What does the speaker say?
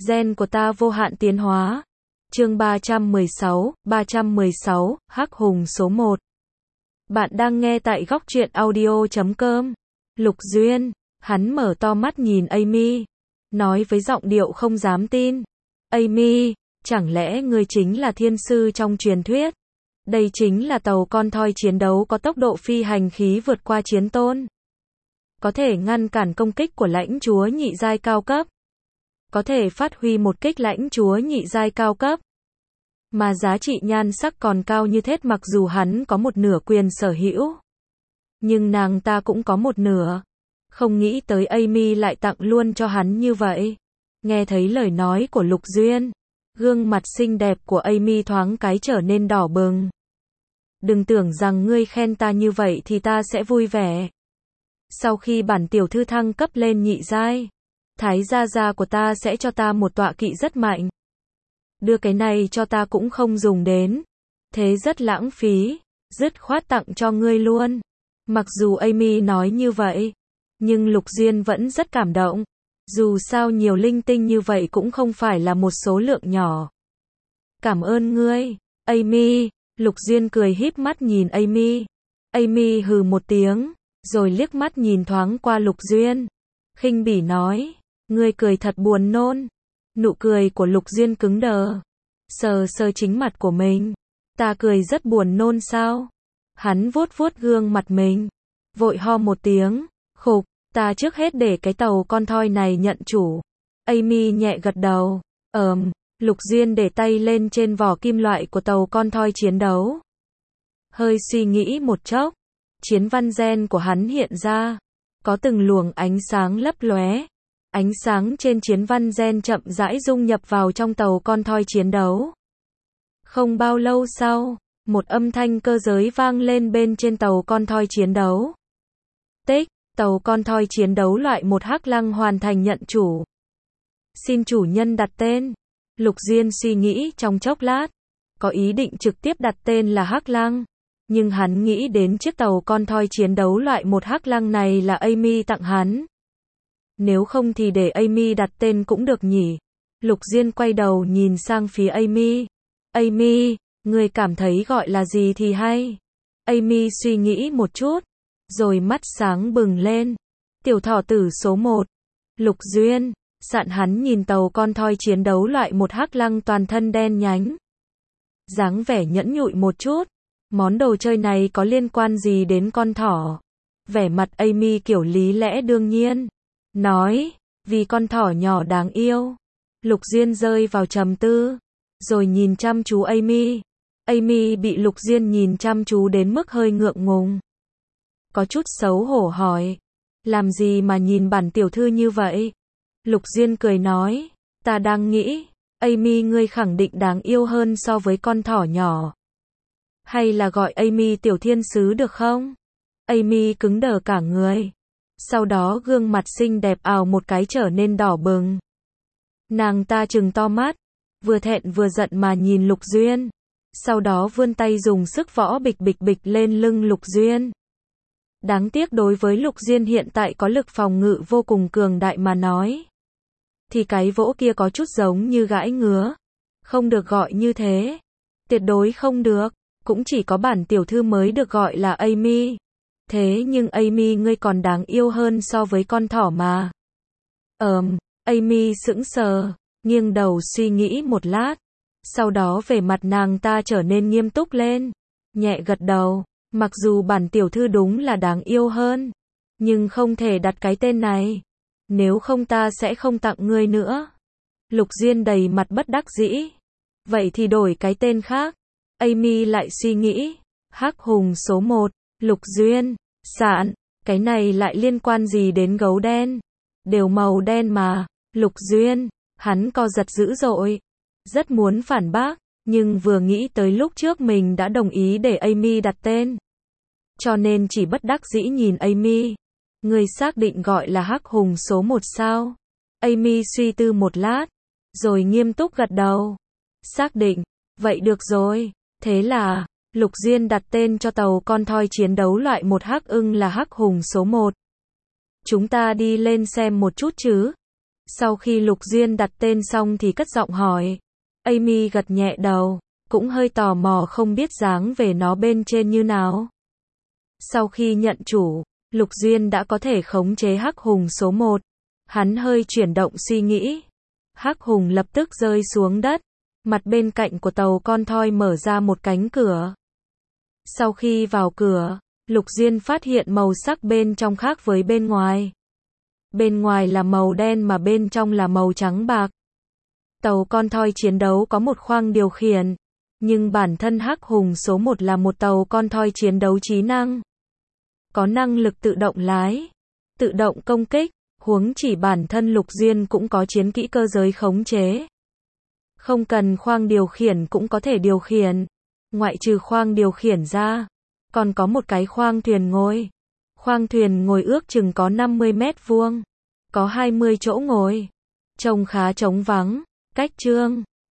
Gen của ta vô hạn tiến hóa. Chương 316, Hắc Hùng số 1. Bạn đang nghe tại góc truyện audio.com. Lục Duyên, hắn mở to mắt nhìn Amy, nói với giọng điệu không dám tin. Amy, chẳng lẽ ngươi chính là thiên sư trong truyền thuyết? Đây chính là tàu con thoi chiến đấu có tốc độ phi hành khí vượt qua chiến tôn. Có thể ngăn cản công kích của lãnh chúa nhị giai cao cấp. Có thể phát huy một kích lãnh chúa nhị giai cao cấp. Mà giá trị nhan sắc còn cao như thế, mặc dù hắn có một nửa quyền sở hữu. Nhưng nàng ta cũng có một nửa. Không nghĩ tới Amy lại tặng luôn cho hắn như vậy. Nghe thấy lời nói của Lục Duyên, gương mặt xinh đẹp của Amy thoáng cái trở nên đỏ bừng. Đừng tưởng rằng ngươi khen ta như vậy thì ta sẽ vui vẻ. Sau khi bản tiểu thư thăng cấp lên nhị giai, Thái gia gia của ta sẽ cho ta một tọa kỵ rất mạnh. Đưa cái này cho ta cũng không dùng đến. Thế rất lãng phí, dứt khoát tặng cho ngươi luôn. Mặc dù Amy nói như vậy, nhưng Lục Duyên vẫn rất cảm động. Dù sao nhiều linh tinh như vậy cũng không phải là một số lượng nhỏ. Cảm ơn ngươi, Amy. Lục Duyên cười híp mắt nhìn Amy. Amy hừ một tiếng, rồi liếc mắt nhìn thoáng qua Lục Duyên. Khinh bỉ nói, ngươi cười thật buồn nôn. Nụ cười của Lục Duyên cứng đờ. Sờ sờ chính mặt của mình. Ta cười rất buồn nôn sao? Hắn vuốt vuốt gương mặt mình. Vội ho một tiếng. Khục, ta trước hết để cái tàu con thoi này nhận chủ. Amy nhẹ gật đầu. Lục Duyên để tay lên trên vỏ kim loại của tàu con thoi chiến đấu. Hơi suy nghĩ một chốc. Chiến văn gen của hắn hiện ra. Có từng luồng ánh sáng lấp lóe. Ánh sáng trên chiến văn gen chậm rãi dung nhập vào trong tàu con thoi chiến đấu. Không bao lâu sau, một âm thanh cơ giới vang lên bên trên tàu con thoi chiến đấu. Tích, tàu con thoi chiến đấu loại 1 Hắc Lăng hoàn thành nhận chủ. Xin chủ nhân đặt tên. Lục Duyên suy nghĩ trong chốc lát, có ý định trực tiếp đặt tên là Hắc Lăng. Nhưng hắn nghĩ đến chiếc tàu con thoi chiến đấu loại 1 Hắc Lăng này là Amy tặng hắn. Nếu không thì để Amy đặt tên cũng được nhỉ. Lục Duyên quay đầu nhìn sang phía Amy. Amy, người cảm thấy gọi là gì thì hay? Amy suy nghĩ một chút, rồi mắt sáng bừng lên. Tiểu thỏ tử số 1. Lục Duyên, sạn hắn nhìn tàu con thoi chiến đấu loại 1 Hắc Lăng toàn thân đen nhánh. Dáng vẻ nhẫn nhụi một chút. Món đồ chơi này có liên quan gì đến con thỏ? Vẻ mặt Amy kiểu lý lẽ đương nhiên. Nói, vì con thỏ nhỏ đáng yêu. Lục Duyên rơi vào trầm tư, rồi nhìn chăm chú Amy. Amy bị Lục Duyên nhìn chăm chú đến mức hơi ngượng ngùng. Có chút xấu hổ hỏi, làm gì mà nhìn bản tiểu thư như vậy? Lục Duyên cười nói, ta đang nghĩ, Amy ngươi khẳng định đáng yêu hơn so với con thỏ nhỏ. Hay là gọi Amy tiểu thiên sứ được không? Amy cứng đờ cả người. Sau đó gương mặt xinh đẹp ào một cái trở nên đỏ bừng. Nàng ta trừng to mắt, vừa thẹn vừa giận mà nhìn Lục Duyên. Sau đó vươn tay dùng sức võ bịch bịch bịch lên lưng Lục Duyên. Đáng tiếc đối với Lục Duyên hiện tại có lực phòng ngự vô cùng cường đại mà nói. Thì cái vỗ kia có chút giống như gãi ngứa. Không được gọi như thế. Tuyệt đối không được. Cũng chỉ có bản tiểu thư mới được gọi là Amy. Thế nhưng Amy ngươi còn đáng yêu hơn so với con thỏ mà. Amy sững sờ, nghiêng đầu suy nghĩ một lát. Sau đó vẻ mặt nàng ta trở nên nghiêm túc lên. Nhẹ gật đầu, mặc dù bản tiểu thư đúng là đáng yêu hơn. Nhưng không thể đặt cái tên này. Nếu không ta sẽ không tặng ngươi nữa. Lục Duyên đầy mặt bất đắc dĩ. Vậy thì đổi cái tên khác. Amy lại suy nghĩ. Hắc Hùng số 1. Lục Duyên, sạn, cái này lại liên quan gì đến gấu đen? Đều màu đen mà. Lục Duyên, hắn co giật dữ dội. Rất muốn phản bác, nhưng vừa nghĩ tới lúc trước mình đã đồng ý để Amy đặt tên. Cho nên chỉ bất đắc dĩ nhìn Amy. Người xác định gọi là Hắc Hùng số 1 sao? Amy suy tư một lát, rồi nghiêm túc gật đầu. Xác định, vậy được rồi, thế là... Lục Duyên đặt tên cho tàu con thoi chiến đấu loại 1 Hắc Ưng là Hắc Hùng số 1. Chúng ta đi lên xem một chút chứ? Sau khi Lục Duyên đặt tên xong thì cất giọng hỏi. Amy gật nhẹ đầu, cũng hơi tò mò không biết dáng về nó bên trên như nào. Sau khi nhận chủ, Lục Duyên đã có thể khống chế Hắc Hùng số 1. Hắn hơi chuyển động suy nghĩ. Hắc Hùng lập tức rơi xuống đất. Mặt bên cạnh của tàu con thoi mở ra một cánh cửa. Sau khi vào cửa, Lục Duyên phát hiện màu sắc bên trong khác với bên ngoài. Bên ngoài là màu đen mà bên trong là màu trắng bạc. Tàu con thoi chiến đấu có một khoang điều khiển, nhưng bản thân Hắc Hùng số 1 là một tàu con thoi chiến đấu trí năng. Có năng lực tự động lái, tự động công kích, huống chỉ bản thân Lục Duyên cũng có chiến kỹ cơ giới khống chế. Không cần khoang điều khiển cũng có thể điều khiển. Ngoại trừ khoang điều khiển ra, còn có một cái khoang thuyền ngồi. Khoang thuyền ngồi ước chừng có 50 mét vuông, có 20 chỗ ngồi. Trông khá trống vắng, cách trương.